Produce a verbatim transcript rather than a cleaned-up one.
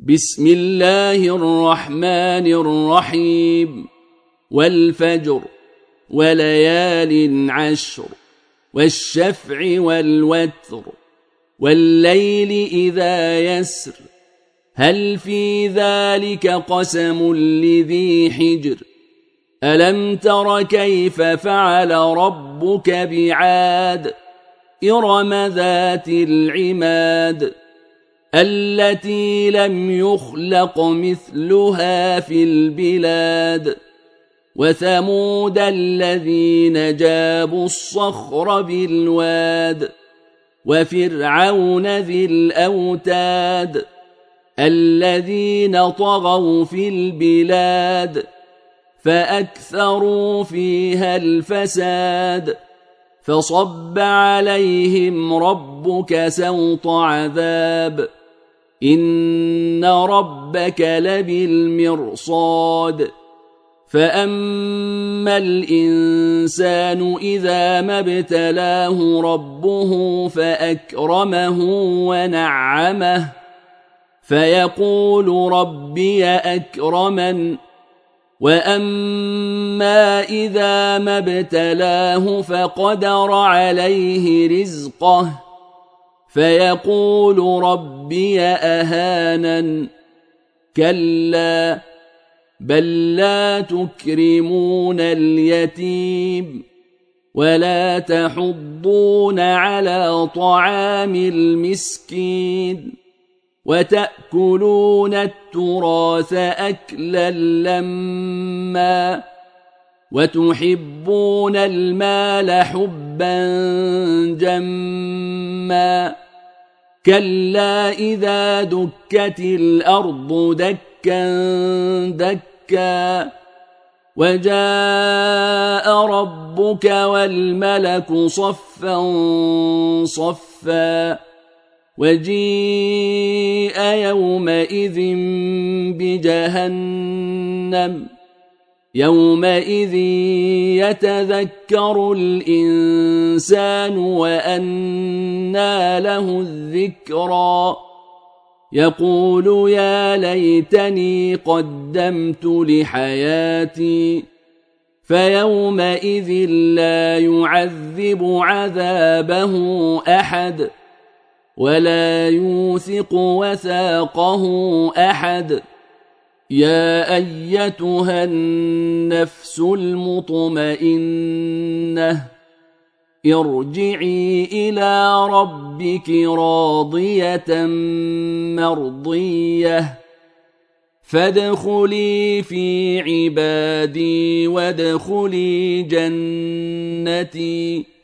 بسم الله الرحمن الرحيم والفجر وليال عشر والشفع والوتر والليل إذا يسر هل في ذلك قسم لذي حجر ألم تر كيف فعل ربك بعاد إرم ذات العماد التي لم يخلق مثلها في البلاد وثمود الذين جابوا الصخر بالواد وفرعون ذي الأوتاد الذين طغوا في البلاد فأكثروا فيها الفساد فصب عليهم ربك سوط عذاب إن ربك لبالمرصاد فأما الإنسان إذا ما ابتلاه ربه فأكرمه ونعمه فيقول ربي أكرمن وأما إذا ما ابتلاه فقدر عليه رزقه فيقول ربي أهانن كلا بل لا تكرمون اليتيم ولا تحضون على طعام المسكين وتأكلون التراث أكلا لما وتحبون المال حبا جما كلا إذا دكت الأرض دكا دكا وجاء ربك والملك صفا صفا وجيء يومئذ بجهنم يومئذ يتذكر الإنسان وأنى له الذكرى يقول يا ليتني قدمت لحياتي فيومئذ لا يعذب عذابه أحد ولا يوثق وثاقه أحد يا أيتها النفس المطمئنة ارجعي إلى ربك راضية مرضية فادخلي في عبادي وادخلي جنتي